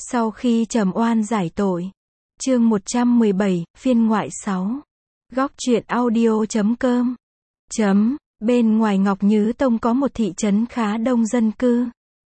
Sau khi trầm oan giải tội. Chương 117, phiên ngoại 6. Góc truyện audio.com. Bên ngoài Ngọc Nhứ Tông có một thị trấn khá đông dân cư.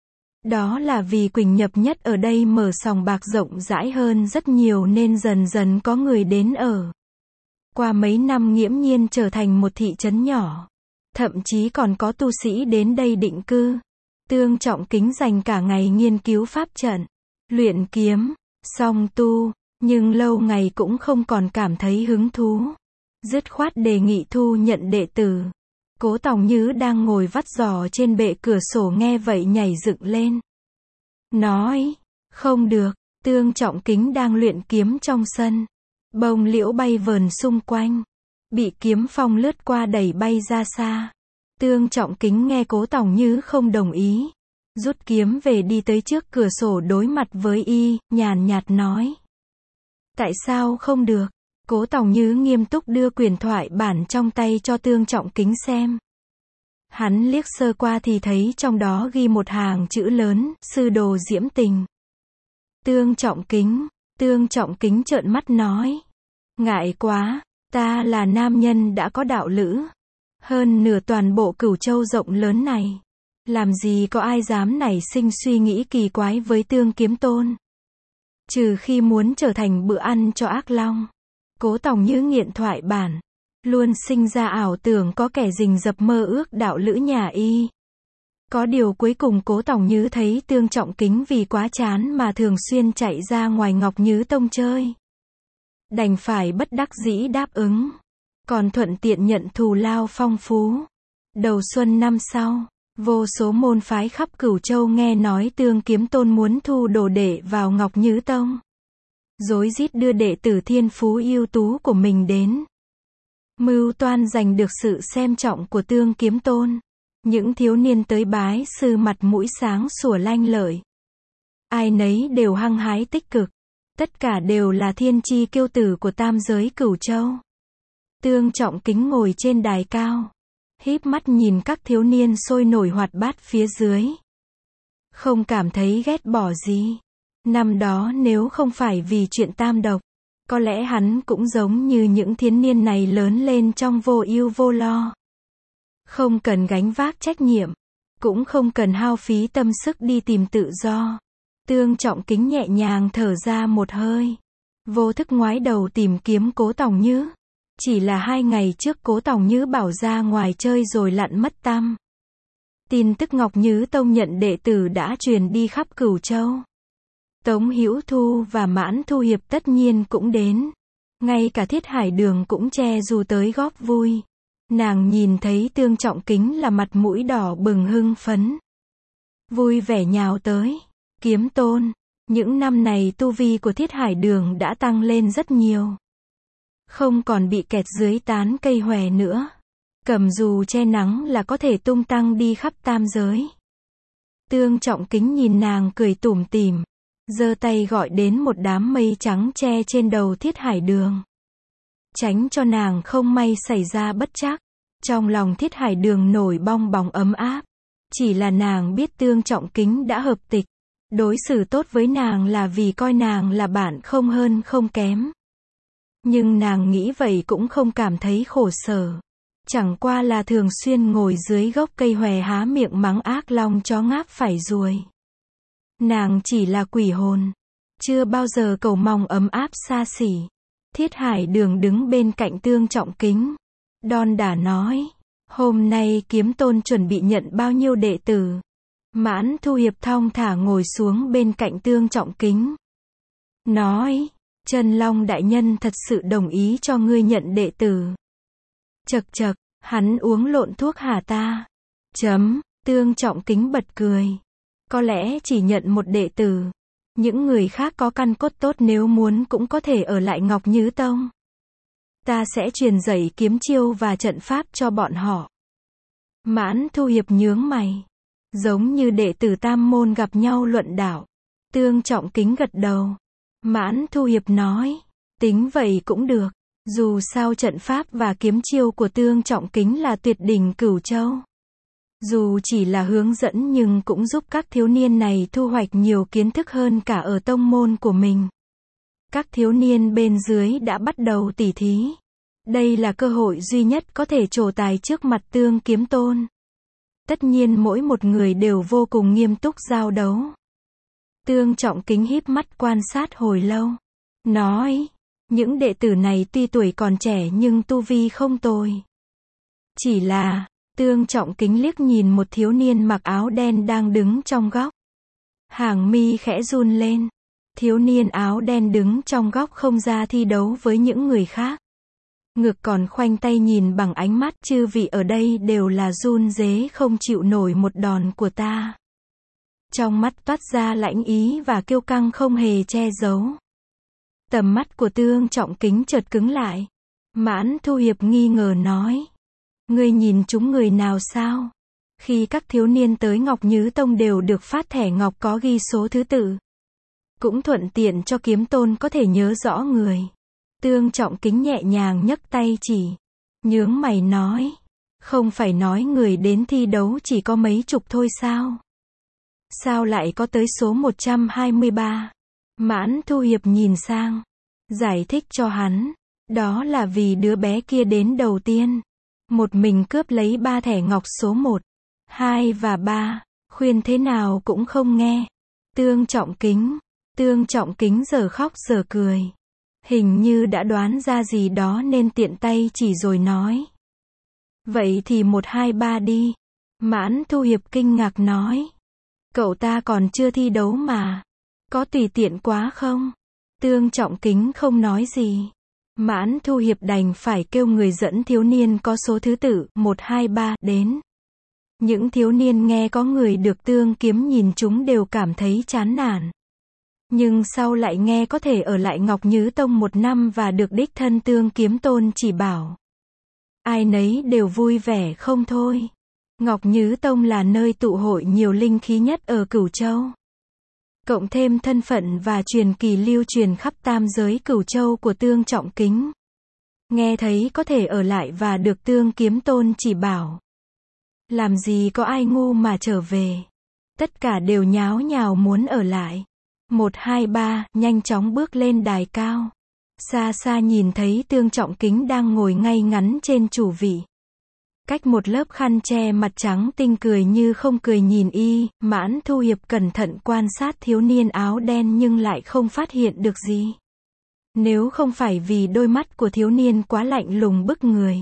Đó là vì Quỳnh Nhập Nhất ở đây mở sòng bạc rộng rãi hơn rất nhiều nên dần dần có người đến ở. Qua mấy năm nghiễm nhiên trở thành một thị trấn nhỏ. Thậm chí còn có tu sĩ đến đây định cư. Tương Trọng Kính dành cả ngày nghiên cứu pháp trận, luyện kiếm, song tu, nhưng lâu ngày cũng không còn cảm thấy hứng thú. Dứt khoát đề nghị thu nhận đệ tử. Cố Tòng Nhứ đang ngồi vắt giò trên bệ cửa sổ nghe vậy nhảy dựng lên. Nói, không được, Tương Trọng Kính đang luyện kiếm trong sân. Bông liễu bay vờn xung quanh. Bị kiếm phong lướt qua đẩy bay ra xa. Tương Trọng Kính nghe Cố Tòng Nhứ không đồng ý. Rút kiếm về đi tới trước cửa sổ đối mặt với y, nhàn nhạt nói. Tại sao không được? Cố Tòng Nhứ nghiêm túc đưa quyển thoại bản trong tay cho Tương Trọng Kính xem. Hắn liếc sơ qua thì thấy trong đó ghi một hàng chữ lớn, sư đồ Diễm Tình. Tương Trọng Kính trợn mắt nói. Ngại quá, ta là nam nhân đã có đạo lữ. Hơn nửa toàn bộ Cửu Châu rộng lớn này. Làm gì có ai dám nảy sinh suy nghĩ kỳ quái với Tương Kiếm Tôn. Trừ khi muốn trở thành bữa ăn cho ác long. Cố Tòng Nhứ nghiện thoại bản. Luôn sinh ra ảo tưởng có kẻ rình rập mơ ước đạo lữ nhà y. Có điều cuối cùng Cố Tòng Nhứ thấy Tương Trọng Kính vì quá chán mà thường xuyên chạy ra ngoài Ngọc Nhứ Tông chơi. Đành phải bất đắc dĩ đáp ứng. Còn thuận tiện nhận thù lao phong phú. Đầu xuân năm sau, vô số môn phái khắp Cửu Châu nghe nói Tương Kiếm Tôn muốn thu đồ đệ vào Ngọc Nhứ Tông. Rối rít đưa đệ tử thiên phú ưu tú của mình đến. Mưu toan giành được sự xem trọng của Tương Kiếm Tôn. Những thiếu niên tới bái sư mặt mũi sáng sủa lanh lợi. Ai nấy đều hăng hái tích cực. Tất cả đều là thiên chi kiêu tử của tam giới Cửu Châu. Tương Trọng Kính ngồi trên đài cao. Híp mắt nhìn các thiếu niên sôi nổi hoạt bát phía dưới. Không cảm thấy ghét bỏ gì. Năm đó nếu không phải vì chuyện tam độc, có lẽ hắn cũng giống như những thiếu niên này lớn lên trong vô ưu vô lo. Không cần gánh vác trách nhiệm, cũng không cần hao phí tâm sức đi tìm tự do. Tương Trọng Kính nhẹ nhàng thở ra một hơi. Vô thức ngoái đầu tìm kiếm Cố Tòng Nhứ. Chỉ là 2 ngày trước Cố Tòng Nhứ bảo ra ngoài chơi rồi lặn mất tăm. Tin tức Ngọc Nhứ Tông nhận đệ tử đã truyền đi khắp Cửu Châu. Tống Hữu Thu và Mãn Thu Hiệp tất nhiên cũng đến. Ngay cả Thiết Hải Đường cũng che dù tới góp vui. Nàng nhìn thấy Tương Trọng Kính là mặt mũi đỏ bừng hưng phấn. Vui vẻ nhào tới. Kiếm Tôn, những năm này tu vi của Thiết Hải Đường đã tăng lên rất nhiều. Không còn bị kẹt dưới tán cây hòe nữa. Cầm dù che nắng là có thể tung tăng đi khắp tam giới. Tương Trọng Kính nhìn nàng cười tủm tỉm. Giơ tay gọi đến một đám mây trắng che trên đầu Thiết Hải Đường. Tránh cho nàng không may xảy ra bất trắc. Trong lòng Thiết Hải Đường nổi bong bóng ấm áp. Chỉ là nàng biết Tương Trọng Kính đã hợp tịch. Đối xử tốt với nàng là vì coi nàng là bạn không hơn không kém. Nhưng nàng nghĩ vậy cũng không cảm thấy khổ sở. Chẳng qua là thường xuyên ngồi dưới gốc cây hòe há miệng mắng ác long chó ngáp phải ruồi. Nàng chỉ là quỷ hồn. Chưa bao giờ cầu mong ấm áp xa xỉ. Thiết Hải Đường đứng bên cạnh Tương Trọng Kính. Đon đả nói. Hôm nay Kiếm Tôn chuẩn bị nhận bao nhiêu đệ tử? Mãn Thu Hiệp thong thả ngồi xuống bên cạnh Tương Trọng Kính. Nói. Trần Long đại nhân thật sự đồng ý cho ngươi nhận đệ tử. Chậc chậc, hắn uống lộn thuốc hả ta? Tương Trọng Kính bật cười. Có lẽ chỉ nhận một đệ tử. Những người khác có căn cốt tốt nếu muốn cũng có thể ở lại Ngọc Nhứ Tông. Ta sẽ truyền dạy kiếm chiêu và trận pháp cho bọn họ. Mãn Thu Hiệp nhướng mày. Giống như đệ tử tam môn gặp nhau luận đạo. Tương Trọng Kính gật đầu. Mãn Thu Hiệp nói. Tính vậy cũng được. Dù sao trận pháp và kiếm chiêu của Tương Trọng Kính là tuyệt đỉnh Cửu Châu. Dù chỉ là hướng dẫn nhưng cũng giúp các thiếu niên này thu hoạch nhiều kiến thức hơn cả ở tông môn của mình. Các thiếu niên bên dưới đã bắt đầu tỉ thí. Đây là cơ hội duy nhất có thể trổ tài trước mặt Tương Kiếm Tôn. Tất nhiên mỗi một người đều vô cùng nghiêm túc giao đấu. Tương Trọng Kính híp mắt quan sát hồi lâu. Nói, những đệ tử này tuy tuổi còn trẻ nhưng tu vi không tồi. Chỉ là, Tương Trọng Kính liếc nhìn một thiếu niên mặc áo đen đang đứng trong góc. Hàng mi khẽ run lên. Thiếu niên áo đen đứng trong góc không ra thi đấu với những người khác. Ngược còn khoanh tay nhìn bằng ánh mắt chư vị ở đây đều là run rế không chịu nổi một đòn của ta. Trong mắt toát ra lãnh ý và kiêu căng không hề che giấu. Tầm mắt của Tương Trọng Kính chợt cứng lại. Mãn Thu Hiệp nghi ngờ nói. Ngươi nhìn chúng người nào sao? Khi các thiếu niên tới Ngọc Nhứ Tông đều được phát thẻ ngọc có ghi số thứ tự. Cũng thuận tiện cho Kiếm Tôn có thể nhớ rõ người. Tương Trọng Kính nhẹ nhàng nhấc tay chỉ. Nhướng mày nói. Không phải nói người đến thi đấu chỉ có mấy chục thôi sao? Sao lại có tới số 123? Mãn Thu Hiệp nhìn sang. Giải thích cho hắn. Đó là vì đứa bé kia đến đầu tiên. Một mình cướp lấy 3 thẻ ngọc số 1, 2 và 3. Khuyên thế nào cũng không nghe. Tương Trọng Kính giờ khóc giờ cười. Hình như đã đoán ra gì đó nên tiện tay chỉ rồi nói. Vậy thì 1, 2, 3 đi. Mãn Thu Hiệp kinh ngạc nói. Cậu ta còn chưa thi đấu mà. Có tùy tiện quá không? Tương Trọng Kính không nói gì. Mãn Thu Hiệp đành phải kêu người dẫn thiếu niên có số thứ tự 1, 2, 3 đến. Những thiếu niên nghe có người được Tương Kiếm nhìn chúng đều cảm thấy chán nản. Nhưng sau lại nghe có thể ở lại Ngọc Nhứ Tông 1 năm và được đích thân Tương Kiếm Tôn chỉ bảo. Ai nấy đều vui vẻ không thôi. Ngọc Nhứ Tông là nơi tụ hội nhiều linh khí nhất ở Cửu Châu. Cộng thêm thân phận và truyền kỳ lưu truyền khắp tam giới Cửu Châu của Tương Trọng Kính. Nghe thấy có thể ở lại và được Tương Kiếm Tôn chỉ bảo. Làm gì có ai ngu mà trở về. Tất cả đều nháo nhào muốn ở lại. 1, 2, 3, nhanh chóng bước lên đài cao. Xa xa nhìn thấy Tương Trọng Kính đang ngồi ngay ngắn trên chủ vị. Cách một lớp khăn che mặt trắng tinh cười như không cười nhìn y, Mãn Thu Hiệp cẩn thận quan sát thiếu niên áo đen nhưng lại không phát hiện được gì. Nếu không phải vì đôi mắt của thiếu niên quá lạnh lùng bức người.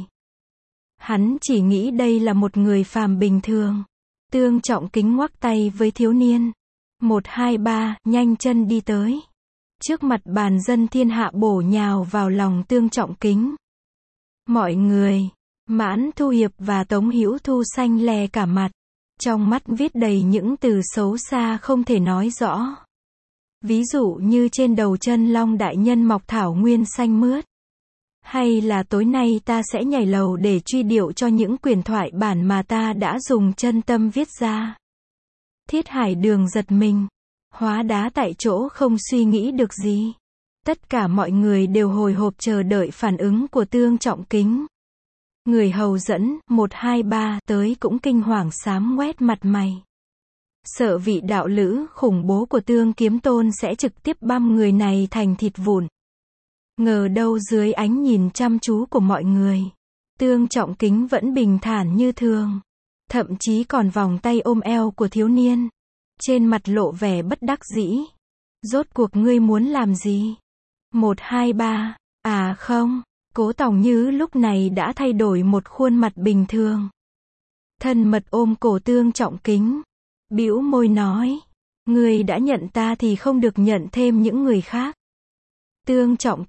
Hắn chỉ nghĩ đây là một người phàm bình thường. Tương Trọng Kính ngoắc tay với thiếu niên. 1, 2, 3, nhanh chân đi tới. Trước mặt bàn dân thiên hạ bổ nhào vào lòng Tương Trọng Kính. Mọi người, Mãn Thu Hiệp và Tống Hữu Thu xanh lè cả mặt. Trong mắt viết đầy những từ xấu xa không thể nói rõ. Ví dụ như trên đầu chân long đại nhân mọc thảo nguyên xanh mướt. Hay là tối nay ta sẽ nhảy lầu để truy điệu cho những quyển thoại bản mà ta đã dùng chân tâm viết ra. Thiết Hải Đường giật mình. Hóa đá tại chỗ không suy nghĩ được gì. Tất cả mọi người đều hồi hộp chờ đợi phản ứng của Tương Trọng Kính. Người hầu dẫn 1, 2, 3 tới cũng kinh hoàng xám ngoét mặt mày. Sợ vị đạo lữ khủng bố của Tương Kiếm Tôn sẽ trực tiếp băm người này thành thịt vụn. Ngờ đâu dưới ánh nhìn chăm chú của mọi người, Tương Trọng Kính vẫn bình thản như thường. Thậm chí còn vòng tay ôm eo của thiếu niên. Trên mặt lộ vẻ bất đắc dĩ. Rốt cuộc ngươi muốn làm gì? 1, 2, 3. À không, Cố Tòng Như lúc này đã thay đổi một khuôn mặt bình thường. Thân mật ôm cổ Tương Trọng Kính. Bĩu môi nói. Ngươi đã nhận ta thì không được nhận thêm những người khác. Tương Trọng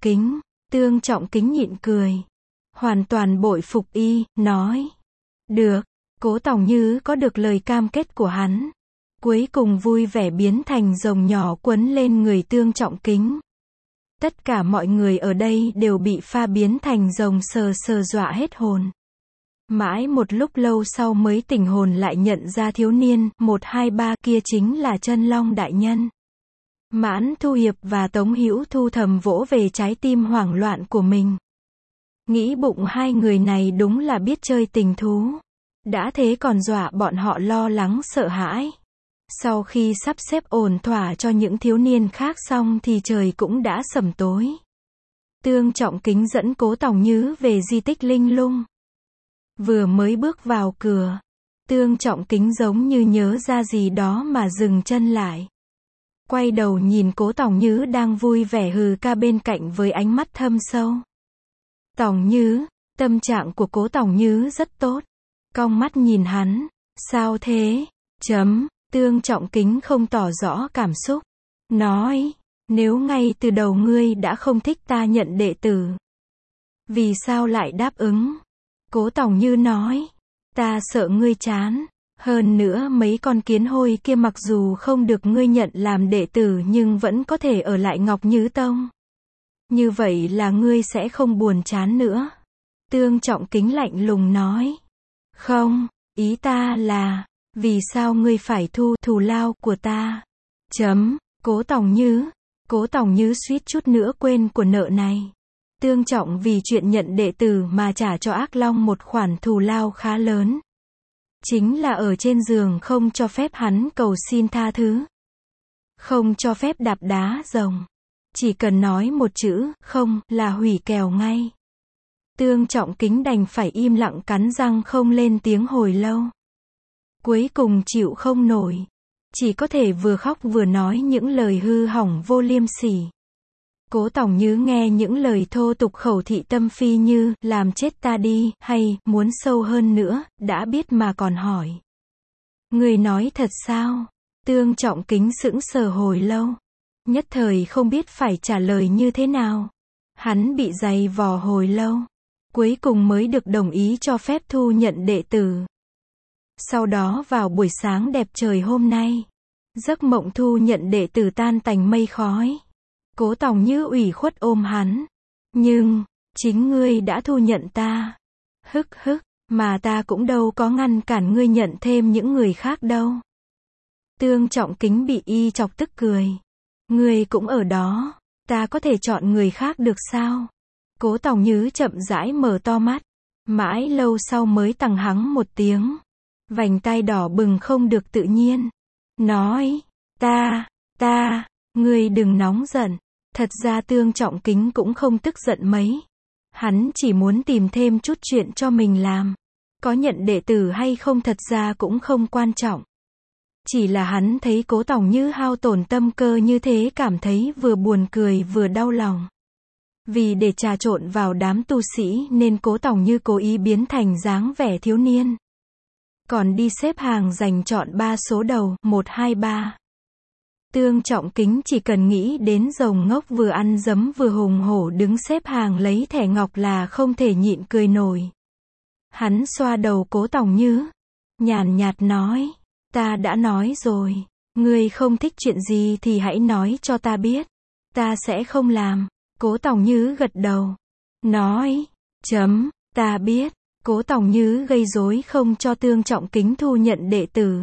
Kính nhịn cười. Hoàn toàn bội phục y, nói. Được, Cố Tòng Như có được lời cam kết của hắn. Cuối cùng vui vẻ biến thành rồng nhỏ quấn lên người Tương Trọng Kính. Tất cả mọi người ở đây đều bị pha biến thành rồng sờ dọa hết hồn. Mãi một lúc lâu sau mới tỉnh hồn lại nhận ra thiếu niên 1, 2, 3 kia chính là Chân Long đại nhân. Mãn Thu Hiệp và Tống Hữu Thu thầm vỗ về trái tim hoảng loạn của mình. Nghĩ bụng hai người này đúng là biết chơi tình thú. Đã thế còn dọa bọn họ lo lắng sợ hãi. Sau khi sắp xếp ổn thỏa cho những thiếu niên khác xong thì trời cũng đã sẩm tối. Tương Trọng Kính dẫn Cố Tòng Nhứ về di tích Linh Lung. Vừa mới bước vào cửa, Tương Trọng Kính giống như nhớ ra gì đó mà dừng chân lại. Quay đầu nhìn Cố Tòng Nhứ đang vui vẻ hừ ca bên cạnh với ánh mắt thâm sâu. Tòng Nhứ, tâm trạng của Cố Tòng Nhứ rất tốt. Cong mắt nhìn hắn, sao thế? Tương Trọng Kính không tỏ rõ cảm xúc. Nói, nếu ngay từ đầu ngươi đã không thích ta nhận đệ tử, vì sao lại đáp ứng? Cố Tòng Nhứ nói, ta sợ ngươi chán. Hơn nữa mấy con kiến hôi kia mặc dù không được ngươi nhận làm đệ tử nhưng vẫn có thể ở lại Ngọc Nhứ Tông. Như vậy là ngươi sẽ không buồn chán nữa. Tương Trọng Kính lạnh lùng nói. Không, ý ta là, vì sao ngươi phải thu thù lao của ta? Cố Tòng Nhứ suýt chút nữa quên của nợ này. Tương Trọng vì chuyện nhận đệ tử mà trả cho Ác Long một khoản thù lao khá lớn. Chính là ở trên giường không cho phép hắn cầu xin tha thứ. Không cho phép đạp đá rồng. Chỉ cần nói một chữ, không, là hủy kèo ngay. Tương Trọng Kính đành phải im lặng cắn răng không lên tiếng hồi lâu. Cuối cùng chịu không nổi. Chỉ có thể vừa khóc vừa nói những lời hư hỏng vô liêm sỉ. Cố Tòng Nhứ nghe những lời thô tục khẩu thị tâm phi như, làm chết ta đi, hay, muốn sâu hơn nữa, đã biết mà còn hỏi. Người nói thật sao? Tương Trọng Kính sững sờ hồi lâu. Nhất thời không biết phải trả lời như thế nào. Hắn bị giày vò hồi lâu. Cuối cùng mới được đồng ý cho phép thu nhận đệ tử. Sau đó vào buổi sáng đẹp trời hôm nay, giấc mộng thu nhận đệ tử tan tành mây khói. Cố Tòng Nhứ ủy khuất ôm hắn. Nhưng, chính ngươi đã thu nhận ta. Hức, mà ta cũng đâu có ngăn cản ngươi nhận thêm những người khác đâu. Tương Trọng Kính bị y chọc tức cười. Ngươi cũng ở đó, ta có thể chọn người khác được sao? Cố Tòng Nhứ chậm rãi mở to mắt. Mãi lâu sau mới tằng hắng một tiếng. Vành tai đỏ bừng không được tự nhiên. Nói, ngươi đừng nóng giận. Thật ra Tương Trọng Kính cũng không tức giận mấy. Hắn chỉ muốn tìm thêm chút chuyện cho mình làm. Có nhận đệ tử hay không thật ra cũng không quan trọng. Chỉ là hắn thấy Cố Tòng Nhứ hao tổn tâm cơ như thế cảm thấy vừa buồn cười vừa đau lòng. Vì để trà trộn vào đám tu sĩ nên Cố Tòng Nhứ cố ý biến thành dáng vẻ thiếu niên. Còn đi xếp hàng giành chọn 3 số đầu, 1, 2, 3. Tương Trọng Kính chỉ cần nghĩ đến rồng ngốc vừa ăn dấm vừa hùng hổ đứng xếp hàng lấy thẻ ngọc là không thể nhịn cười nổi. Hắn xoa đầu Cố Tòng Nhứ, nhàn nhạt nói, ta đã nói rồi, ngươi không thích chuyện gì thì hãy nói cho ta biết, ta sẽ không làm. Cố Tòng Nhứ gật đầu, nói, ta biết. Cố Tòng Nhứ gây rối không cho Tương Trọng Kính thu nhận đệ tử.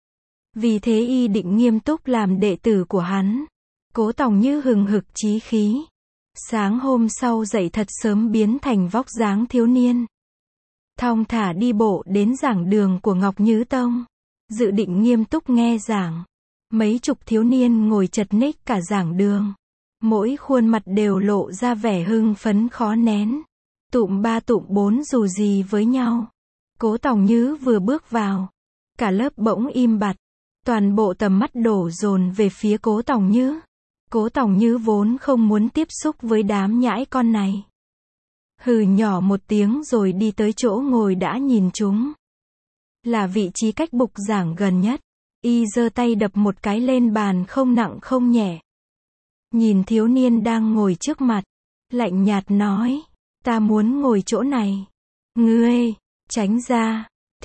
Vì thế y định nghiêm túc làm đệ tử của hắn. Cố Tòng Nhứ hừng hực chí khí. Sáng hôm sau dậy thật sớm biến thành vóc dáng thiếu niên. Thong thả đi bộ đến giảng đường của Ngọc Nhứ Tông. Dự định nghiêm túc nghe giảng. Mấy chục thiếu niên ngồi chật ních cả giảng đường. Mỗi khuôn mặt đều lộ ra vẻ hưng phấn khó nén. Tụm 3 tụm 4 dù gì với nhau. Cố Tòng Nhứ vừa bước vào. Cả lớp bỗng im bặt. Toàn bộ tầm mắt đổ dồn về phía Cố Tòng Nhứ. Cố Tòng Nhứ vốn không muốn tiếp xúc với đám nhãi con này. Hừ nhỏ một tiếng rồi đi tới chỗ ngồi đã nhìn chúng. Là vị trí cách bục giảng gần nhất. Y giơ tay đập một cái lên bàn không nặng không nhẹ. Nhìn thiếu niên đang ngồi trước mặt. Lạnh nhạt nói. Ta muốn ngồi chỗ này. Ngươi, tránh ra.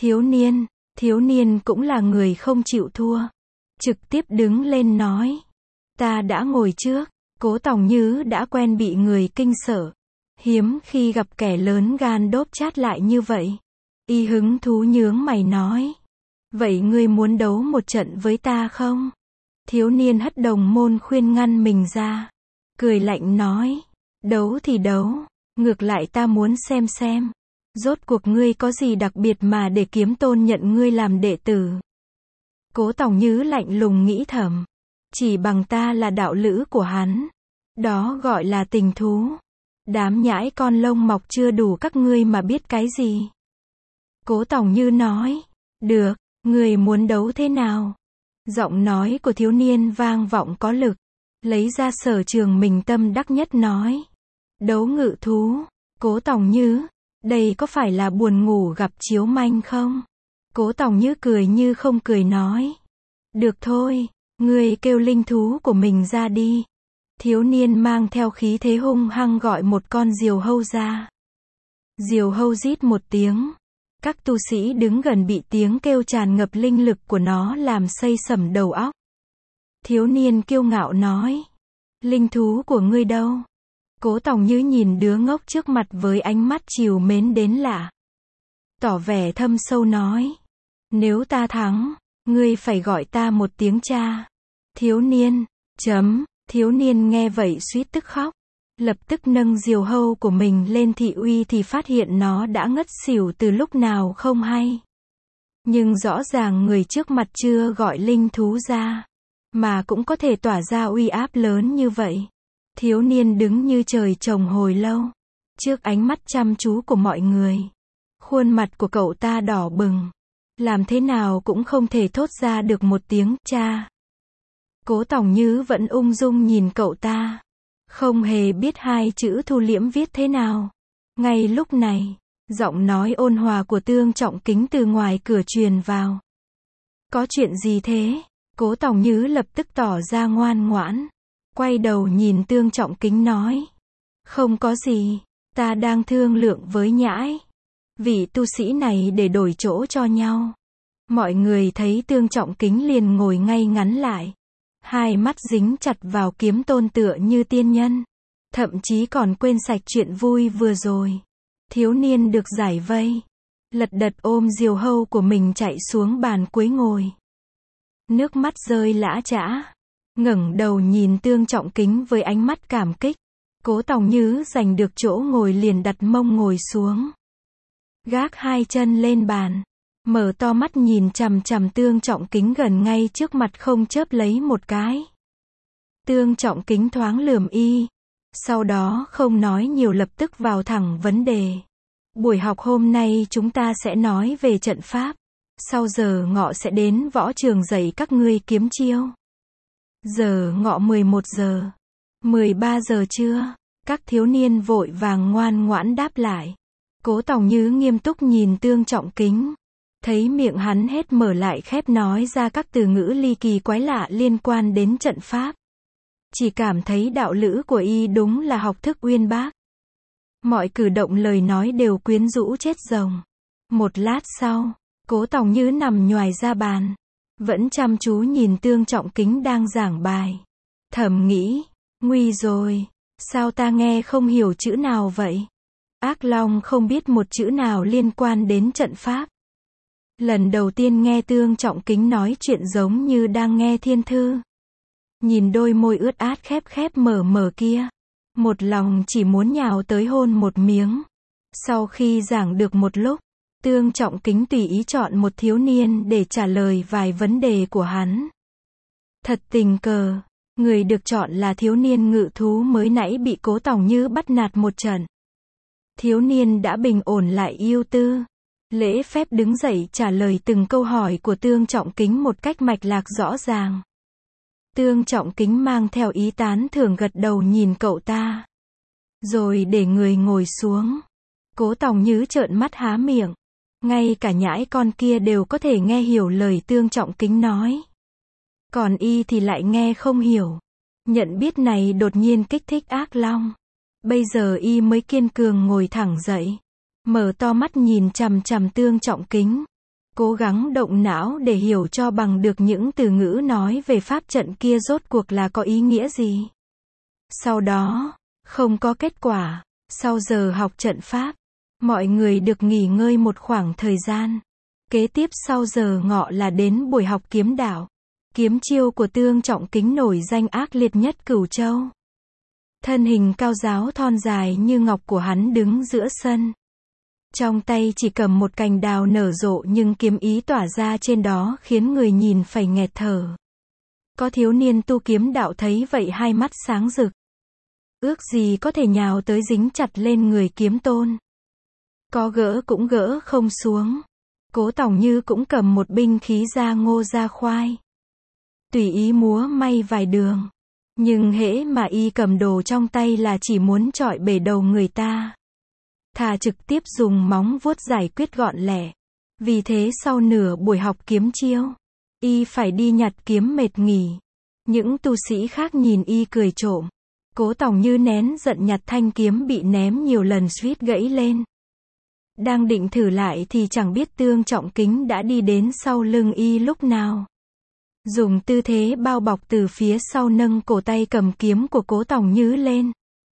Thiếu niên cũng là người không chịu thua. Trực tiếp đứng lên nói. Ta đã ngồi trước. Cố Tòng Nhứ đã quen bị người kinh sợ. Hiếm khi gặp kẻ lớn gan đốp chát lại như vậy. Y hứng thú nhướng mày nói. Vậy ngươi muốn đấu một trận với ta không? Thiếu niên hất đồng môn khuyên ngăn mình ra. Cười lạnh nói. Đấu thì đấu. Ngược lại ta muốn xem. Rốt cuộc ngươi có gì đặc biệt mà để Kiếm Tôn nhận ngươi làm đệ tử? Cố Tòng Như lạnh lùng nghĩ thầm. Chỉ bằng ta là đạo lữ của hắn. Đó gọi là tình thú. Đám nhãi con lông mọc chưa đủ các ngươi mà biết cái gì. Cố Tòng Như nói. Được, ngươi muốn đấu thế nào? Giọng nói của thiếu niên vang vọng có lực. Lấy ra sở trường mình tâm đắc nhất nói. Đấu ngự thú. Cố Tòng Như, đây có phải là buồn ngủ gặp chiếu manh không? Cố Tòng Như cười như không cười nói. Được thôi, ngươi kêu linh thú của mình ra đi. Thiếu niên mang theo khí thế hung hăng gọi một con diều hâu ra. Diều hâu rít một tiếng. Các tu sĩ đứng gần bị tiếng kêu tràn ngập linh lực của nó làm xây sẩm đầu óc. Thiếu niên kiêu ngạo nói. Linh thú của ngươi đâu? Cố Tòng Như nhìn đứa ngốc trước mặt với ánh mắt trìu mến đến lạ. Tỏ vẻ thâm sâu nói. Nếu ta thắng, ngươi phải gọi ta một tiếng cha. Thiếu niên, thiếu niên nghe vậy suýt tức khóc. Lập tức nâng diều hâu của mình lên thị uy thì phát hiện nó đã ngất xỉu từ lúc nào không hay. Nhưng rõ ràng người trước mặt chưa gọi linh thú ra, mà cũng có thể tỏa ra uy áp lớn như vậy. Thiếu niên đứng như trời trồng hồi lâu, trước ánh mắt chăm chú của mọi người. Khuôn mặt của cậu ta đỏ bừng, làm thế nào cũng không thể thốt ra được một tiếng cha. Cố Tòng Như vẫn ung dung nhìn cậu ta, không hề biết hai chữ thu liễm viết thế nào. Ngay lúc này, giọng nói ôn hòa của Tương Trọng Kính từ ngoài cửa truyền vào. Có chuyện gì thế? Cố Tòng Như lập tức tỏ ra ngoan ngoãn, quay đầu nhìn Tương Trọng Kính nói. Không có gì, ta đang thương lượng với nhãi vị tu sĩ này để đổi chỗ cho nhau. Mọi người thấy Tương Trọng Kính liền ngồi ngay ngắn lại, hai mắt dính chặt vào Kiếm Tôn tựa như tiên nhân, thậm chí còn quên sạch chuyện vui vừa rồi. Thiếu niên được giải vây, lật đật ôm diều hâu của mình chạy xuống bàn cuối ngồi. Nước mắt rơi lã chã, ngẩng đầu nhìn Tương Trọng Kính với ánh mắt cảm kích. Cố Tòng Như giành được chỗ ngồi liền đặt mông ngồi xuống, gác hai chân lên bàn, mở to mắt nhìn chằm chằm Tương Trọng Kính gần ngay trước mặt không chớp lấy một cái. Tương Trọng Kính thoáng lườm y, sau đó không nói nhiều lập tức vào thẳng vấn đề. Buổi học hôm nay chúng ta sẽ nói về trận pháp, sau giờ ngọ sẽ đến võ trường dạy các ngươi kiếm chiêu. Giờ ngọ 11 giờ, 13 giờ chưa? Các thiếu niên vội vàng ngoan ngoãn đáp lại. Cố Tòng Như nghiêm túc nhìn Tương Trọng Kính, thấy miệng hắn hết mở lại khép nói ra các từ ngữ ly kỳ quái lạ liên quan đến trận pháp. Chỉ cảm thấy đạo lữ của y đúng là học thức uyên bác. Mọi cử động lời nói đều quyến rũ chết rồng. Một lát sau, Cố Tòng Như nằm nhoài ra bàn, vẫn chăm chú nhìn Tương Trọng Kính đang giảng bài. Thầm nghĩ, nguy rồi, sao ta nghe không hiểu chữ nào vậy? Ác Long không biết một chữ nào liên quan đến trận pháp. Lần đầu tiên nghe Tương Trọng Kính nói chuyện giống như đang nghe thiên thư. Nhìn đôi môi ướt át khép mở kia, một lòng chỉ muốn nhào tới hôn một miếng. Sau khi giảng được một lúc, Tương Trọng Kính tùy ý chọn một thiếu niên để trả lời vài vấn đề của hắn. Thật tình cờ, người được chọn là thiếu niên ngự thú mới nãy bị Cố Tòng Như bắt nạt một trận. Thiếu niên đã bình ổn lại ưu tư, lễ phép đứng dậy trả lời từng câu hỏi của Tương Trọng Kính một cách mạch lạc rõ ràng. Tương Trọng Kính mang theo ý tán thưởng gật đầu nhìn cậu ta, rồi để người ngồi xuống. Cố Tòng Như trợn mắt há miệng, ngay cả nhãi con kia đều có thể nghe hiểu lời Tương Trọng Kính nói, còn y thì lại nghe không hiểu. Nhận biết này đột nhiên kích thích Ác Long. Bây giờ y mới kiên cường ngồi thẳng dậy, mở to mắt nhìn chằm chằm Tương Trọng Kính, cố gắng động não để hiểu cho bằng được những từ ngữ nói về pháp trận kia rốt cuộc là có ý nghĩa gì. Sau đó, không có kết quả, sau giờ học trận pháp, mọi người được nghỉ ngơi một khoảng thời gian. Kế tiếp sau giờ ngọ là đến buổi học kiếm đạo. Kiếm chiêu của Tương Trọng Kính nổi danh ác liệt nhất Cửu Châu. Thân hình cao ráo thon dài như ngọc của hắn đứng giữa sân, Trong tay chỉ cầm một cành đào nở rộ nhưng kiếm ý tỏa ra trên đó khiến người nhìn phải nghẹt thở. Có thiếu niên tu kiếm đạo thấy vậy hai mắt sáng rực. Ước gì có thể nhào tới dính chặt lên người kiếm tôn. Có gỡ cũng gỡ không xuống. Cố Tòng Như cũng cầm một binh khí ra ngô ra khoai. Tùy ý múa may vài đường. Nhưng hễ mà y cầm đồ trong tay là chỉ muốn chọi bể đầu người ta. Thà trực tiếp dùng móng vuốt giải quyết gọn lẹ. Vì thế sau nửa buổi học kiếm chiêu, y phải đi nhặt kiếm mệt nghỉ. Những tu sĩ khác nhìn y cười trộm. Cố Tòng Như nén giận nhặt thanh kiếm bị ném nhiều lần suýt gãy lên. Đang định thử lại thì chẳng biết Tương Trọng Kính đã đi đến sau lưng y lúc nào. Dùng tư thế bao bọc từ phía sau nâng cổ tay cầm kiếm của Cố Tòng Như lên.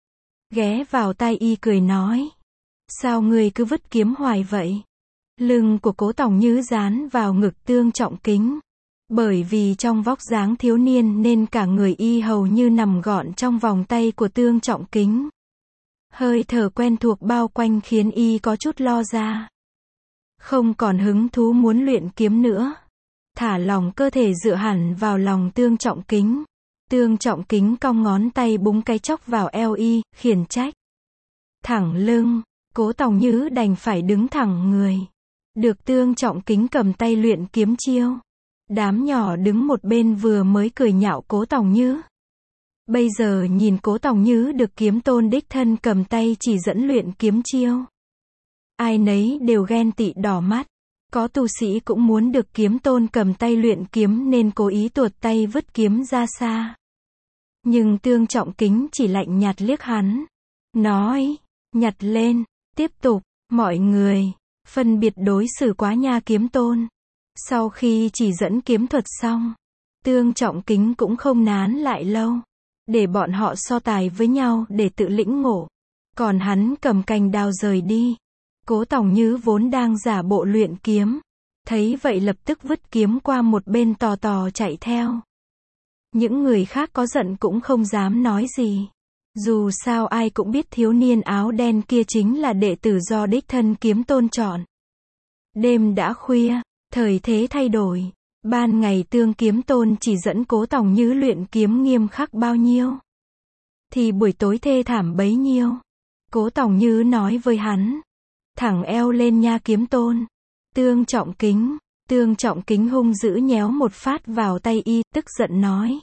Ghé vào tai y cười nói. Sao ngươi cứ vứt kiếm hoài vậy? Lưng của Cố Tòng Như dán vào ngực Tương Trọng Kính. Bởi vì trong vóc dáng thiếu niên nên cả người y hầu như nằm gọn trong vòng tay của Tương Trọng Kính. Hơi thở quen thuộc bao quanh khiến y có chút lo ra. Không còn hứng thú muốn luyện kiếm nữa. Thả lòng cơ thể dựa hẳn vào lòng Tương Trọng Kính. Tương Trọng Kính cong ngón tay búng cái chóc vào eo y, khiển trách. Thẳng lưng, Cố Tòng Như đành phải đứng thẳng người. Được Tương Trọng Kính cầm tay luyện kiếm chiêu. Đám nhỏ đứng một bên vừa mới cười nhạo Cố Tòng Như. Bây giờ nhìn Cố Tòng Như được kiếm tôn đích thân cầm tay chỉ dẫn luyện kiếm chiêu. Ai nấy đều ghen tị đỏ mắt. Có tu sĩ cũng muốn được kiếm tôn cầm tay luyện kiếm nên cố ý tuột tay vứt kiếm ra xa. Nhưng Tương Trọng Kính chỉ lạnh nhạt liếc hắn. Nói, nhặt lên, tiếp tục, mọi người, phân biệt đối xử quá nha kiếm tôn. Sau khi chỉ dẫn kiếm thuật xong, Tương Trọng Kính cũng không nán lại lâu. Để bọn họ so tài với nhau để tự lĩnh ngộ. Còn hắn cầm cành đào rời đi. Cố Tòng Như vốn đang giả bộ luyện kiếm. Thấy vậy lập tức vứt kiếm qua một bên tò tò chạy theo. Những người khác có giận cũng không dám nói gì. Dù sao ai cũng biết thiếu niên áo đen kia chính là đệ tử do đích thân kiếm tôn chọn. Đêm đã khuya, thời thế thay đổi. Ban ngày Tương kiếm tôn chỉ dẫn Cố Tòng Như luyện kiếm nghiêm khắc bao nhiêu, thì buổi tối thê thảm bấy nhiêu. Cố Tòng Như nói với hắn. Thẳng eo lên nha kiếm tôn. Tương Trọng Kính hung dữ nhéo một phát vào tay y, tức giận nói.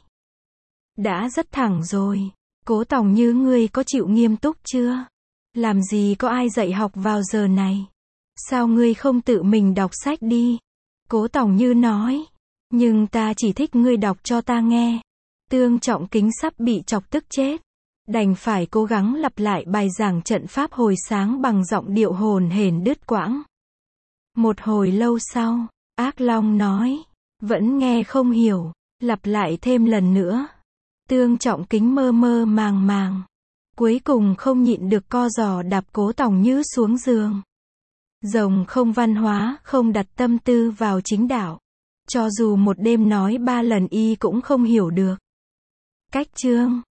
Đã rất thẳng rồi. Cố Tòng Như ngươi có chịu nghiêm túc chưa? Làm gì có ai dạy học vào giờ này? Sao ngươi không tự mình đọc sách đi? Cố Tòng Như nói. Nhưng ta chỉ thích ngươi đọc cho ta nghe. Tương Trọng Kính sắp bị chọc tức chết. Đành phải cố gắng lặp lại bài giảng trận pháp hồi sáng bằng giọng điệu hồn hển đứt quãng. Một hồi lâu sau, Ác Long nói. Vẫn nghe không hiểu. Lặp lại thêm lần nữa. Tương Trọng Kính mơ mơ màng màng. Cuối cùng không nhịn được co giò đạp Cố Tòng Như xuống giường. Rồng không văn hóa, không đặt tâm tư vào chính đạo. Cho dù một đêm nói 3 lần y cũng không hiểu được. Cách chương